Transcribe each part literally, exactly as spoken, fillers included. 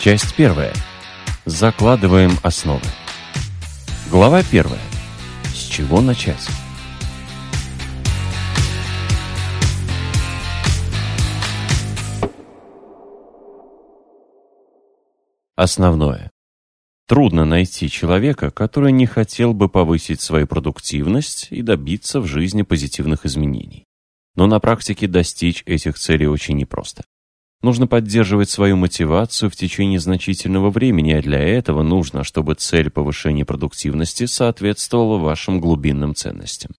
Часть первая. Закладываем основы. Глава первая. С чего начать? Основное. Трудно найти человека, который не хотел бы повысить свою продуктивность и добиться в жизни позитивных изменений. Но на практике достичь этих целей очень непросто. Нужно поддерживать свою мотивацию в течение значительного времени, а для этого нужно, чтобы цель повышения продуктивности соответствовала вашим глубинным ценностям.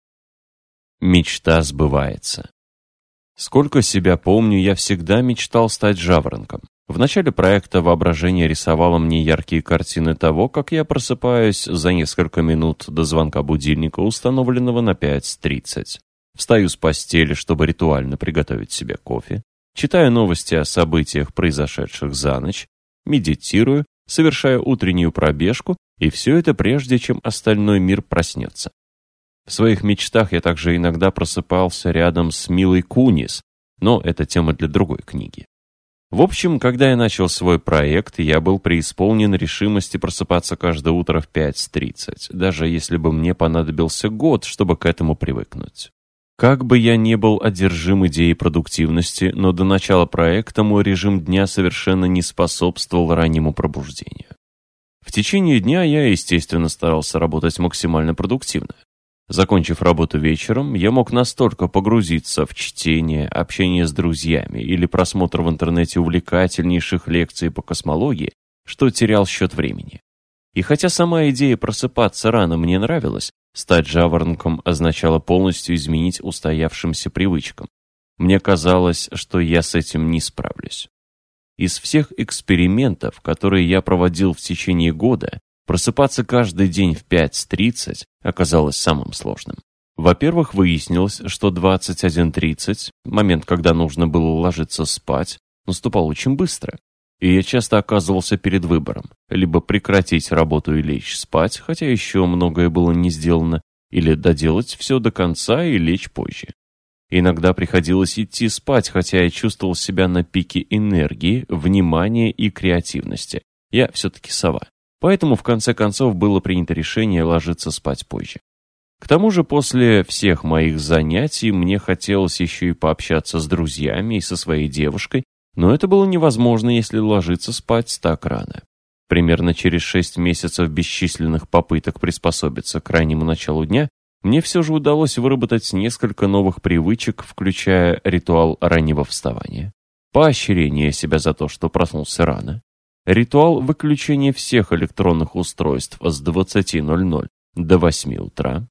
Мечта сбывается. Сколько себя помню, я всегда мечтал стать жаворонком. В начале проекта воображение рисовало мне яркие картины того, как я просыпаюсь за несколько минут до звонка будильника, установленного на пять тридцать. Встаю с постели, чтобы ритуально приготовить себе кофе. Читаю новости о событиях, произошедших за ночь, медитирую, совершаю утреннюю пробежку, и все это прежде, чем остальной мир проснется. В своих мечтах я также иногда просыпался рядом с Милой Кунис, но это тема для другой книги. В общем, когда я начал свой проект, я был преисполнен решимости просыпаться каждое утро в пять тридцать, даже если бы мне понадобился год, чтобы к этому привыкнуть. Как бы я ни был одержим идеей продуктивности, но до начала проекта мой режим дня совершенно не способствовал раннему пробуждению. В течение дня я, естественно, старался работать максимально продуктивно. Закончив работу вечером, я мог настолько погрузиться в чтение, общение с друзьями или просмотр в интернете увлекательнейших лекций по космологии, что терял счет времени. И хотя сама идея просыпаться рано мне нравилась, стать жаворонком означало полностью изменить устоявшимся привычкам. Мне казалось, что я с этим не справлюсь. Из всех экспериментов, которые я проводил в течение года, просыпаться каждый день в пять тридцать оказалось самым сложным. Во-первых, выяснилось, что двадцать один тридцать, момент, когда нужно было ложиться спать, наступал очень быстро. И я часто оказывался перед выбором: либо прекратить работу и лечь спать, хотя еще многое было не сделано, или доделать все до конца и лечь позже. Иногда приходилось идти спать, хотя я чувствовал себя на пике энергии, внимания и креативности. Я все-таки сова. Поэтому в конце концов было принято решение ложиться спать позже. К тому же после всех моих занятий мне хотелось еще и пообщаться с друзьями и со своей девушкой, но это было невозможно, если ложиться спать так рано. Примерно через шесть месяцев бесчисленных попыток приспособиться к раннему началу дня, мне все же удалось выработать несколько новых привычек, включая ритуал раннего вставания, поощрение себя за то, что проснулся рано, ритуал выключения всех электронных устройств с двадцати ноль-ноль до восьми утра,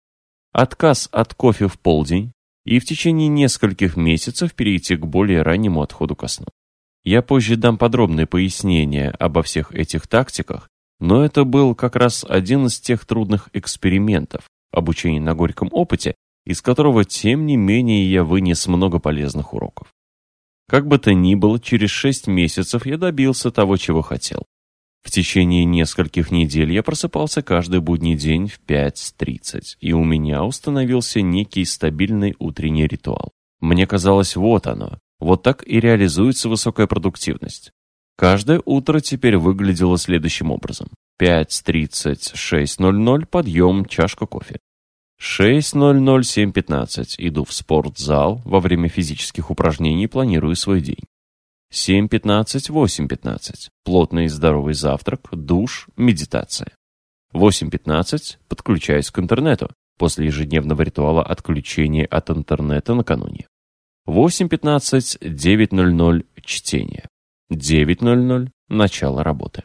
отказ от кофе в полдень и в течение нескольких месяцев перейти к более раннему отходу ко сну. Я позже дам подробные пояснения обо всех этих тактиках, но это был как раз один из тех трудных экспериментов, обучение на горьком опыте, из которого, тем не менее, я вынес много полезных уроков. Как бы то ни было, через шесть месяцев я добился того, чего хотел. В течение нескольких недель я просыпался каждый будний день в пять тридцать, и у меня установился некий стабильный утренний ритуал. Мне казалось, вот оно. Вот так и реализуется высокая продуктивность. Каждое утро теперь выглядело следующим образом. пять тридцать, шесть ноль-ноль, подъем, чашка кофе. шесть ноль-ноль, семь пятнадцать, иду в спортзал, во время физических упражнений планирую свой день. семь пятнадцать, восемь пятнадцать, плотный и здоровый завтрак, душ, медитация. восемь пятнадцать, подключаюсь к интернету, после ежедневного ритуала отключения от интернета накануне. восемь пятнадцать, девять ноль-ноль, чтение. девять ноль-ноль, начало работы.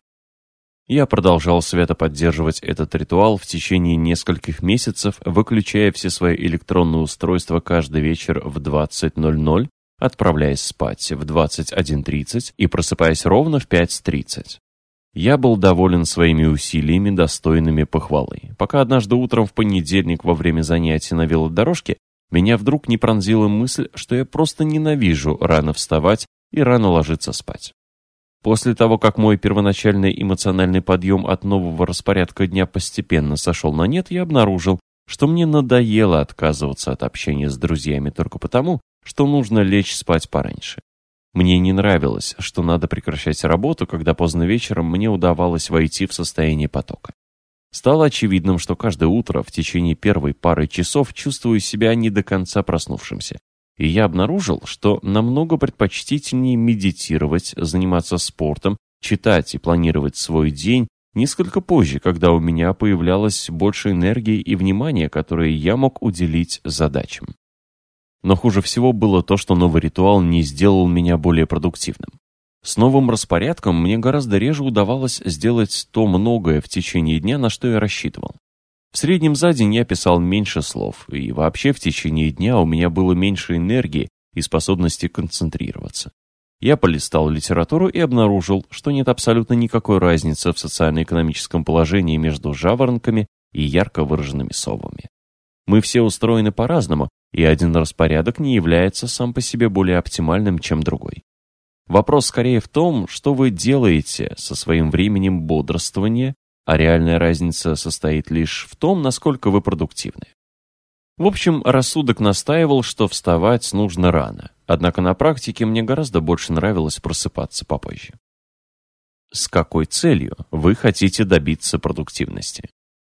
Я продолжал свято поддерживать этот ритуал в течение нескольких месяцев, выключая все свои электронные устройства каждый вечер в двадцать ноль-ноль, отправляясь спать в двадцать один тридцать и просыпаясь ровно в пять тридцать. Я был доволен своими усилиями, достойными похвалы, пока однажды утром в понедельник во время занятий на велодорожке меня вдруг не пронзила мысль, что я просто ненавижу рано вставать и рано ложиться спать. После того, как мой первоначальный эмоциональный подъем от нового распорядка дня постепенно сошел на нет, я обнаружил, что мне надоело отказываться от общения с друзьями только потому, что нужно лечь спать пораньше. Мне не нравилось, что надо прекращать работу, когда поздно вечером мне удавалось войти в состояние потока. Стало очевидным, что каждое утро в течение первой пары часов чувствую себя не до конца проснувшимся. И я обнаружил, что намного предпочтительнее медитировать, заниматься спортом, читать и планировать свой день несколько позже, когда у меня появлялось больше энергии и внимания, которые я мог уделить задачам. Но хуже всего было то, что новый ритуал не сделал меня более продуктивным. С новым распорядком мне гораздо реже удавалось сделать то многое в течение дня, на что я рассчитывал. В среднем за день я писал меньше слов, и вообще в течение дня у меня было меньше энергии и способности концентрироваться. Я полистал литературу и обнаружил, что нет абсолютно никакой разницы в социально-экономическом положении между жаворонками и ярко выраженными совами. Мы все устроены по-разному, и один распорядок не является сам по себе более оптимальным, чем другой. Вопрос скорее в том, что вы делаете со своим временем бодрствования, а реальная разница состоит лишь в том, насколько вы продуктивны. В общем, рассудок настаивал, что вставать нужно рано, однако на практике мне гораздо больше нравилось просыпаться попозже. С какой целью вы хотите добиться продуктивности?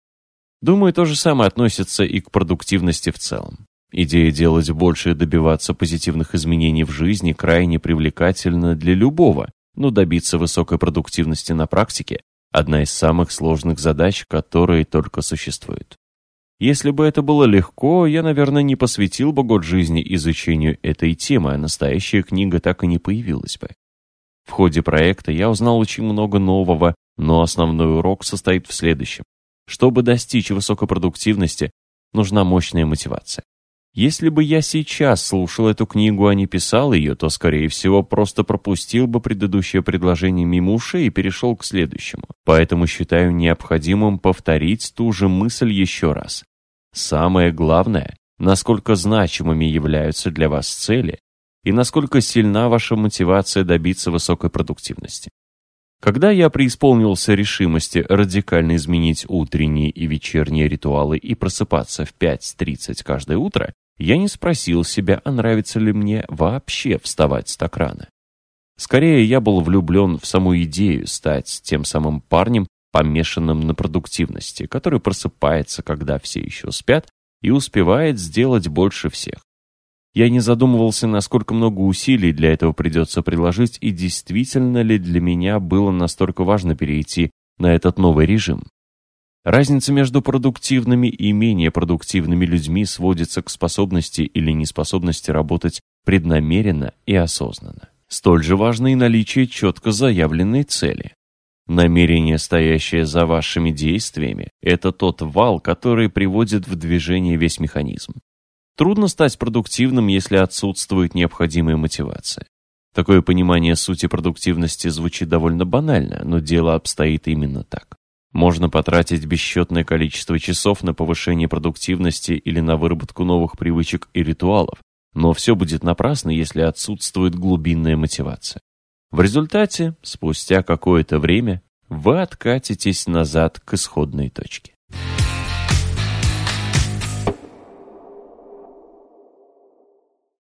Думаю, то же самое относится и к продуктивности в целом. Идея делать больше и добиваться позитивных изменений в жизни крайне привлекательна для любого, но добиться высокой продуктивности на практике – одна из самых сложных задач, которые только существуют. Если бы это было легко, я, наверное, не посвятил бы год жизни изучению этой темы, а настоящая книга так и не появилась бы. В ходе проекта я узнал очень много нового, но основной урок состоит в следующем. Чтобы достичь высокой продуктивности, нужна мощная мотивация. Если бы я сейчас слушал эту книгу, а не писал ее, то, скорее всего, просто пропустил бы предыдущее предложение мимо ушей и перешел к следующему. Поэтому считаю необходимым повторить ту же мысль еще раз. Самое главное, насколько значимыми являются для вас цели и насколько сильна ваша мотивация добиться высокой продуктивности. Когда я преисполнился решимости радикально изменить утренние и вечерние ритуалы и просыпаться в пять тридцать каждое утро, я не спросил себя, а нравится ли мне вообще вставать так рано. Скорее, я был влюблен в саму идею стать тем самым парнем, помешанным на продуктивности, который просыпается, когда все еще спят, и успевает сделать больше всех. Я не задумывался, насколько много усилий для этого придется приложить, и действительно ли для меня было настолько важно перейти на этот новый режим. Разница между продуктивными и менее продуктивными людьми сводится к способности или неспособности работать преднамеренно и осознанно. Столь же важно и наличие четко заявленной цели. Намерение, стоящее за вашими действиями, это тот вал, который приводит в движение весь механизм. Трудно стать продуктивным, если отсутствует необходимая мотивация. Такое понимание сути продуктивности звучит довольно банально, но дело обстоит именно так. Можно потратить бесчетное количество часов на повышение продуктивности или на выработку новых привычек и ритуалов, но все будет напрасно, если отсутствует глубинная мотивация. В результате, спустя какое-то время, вы откатитесь назад к исходной точке.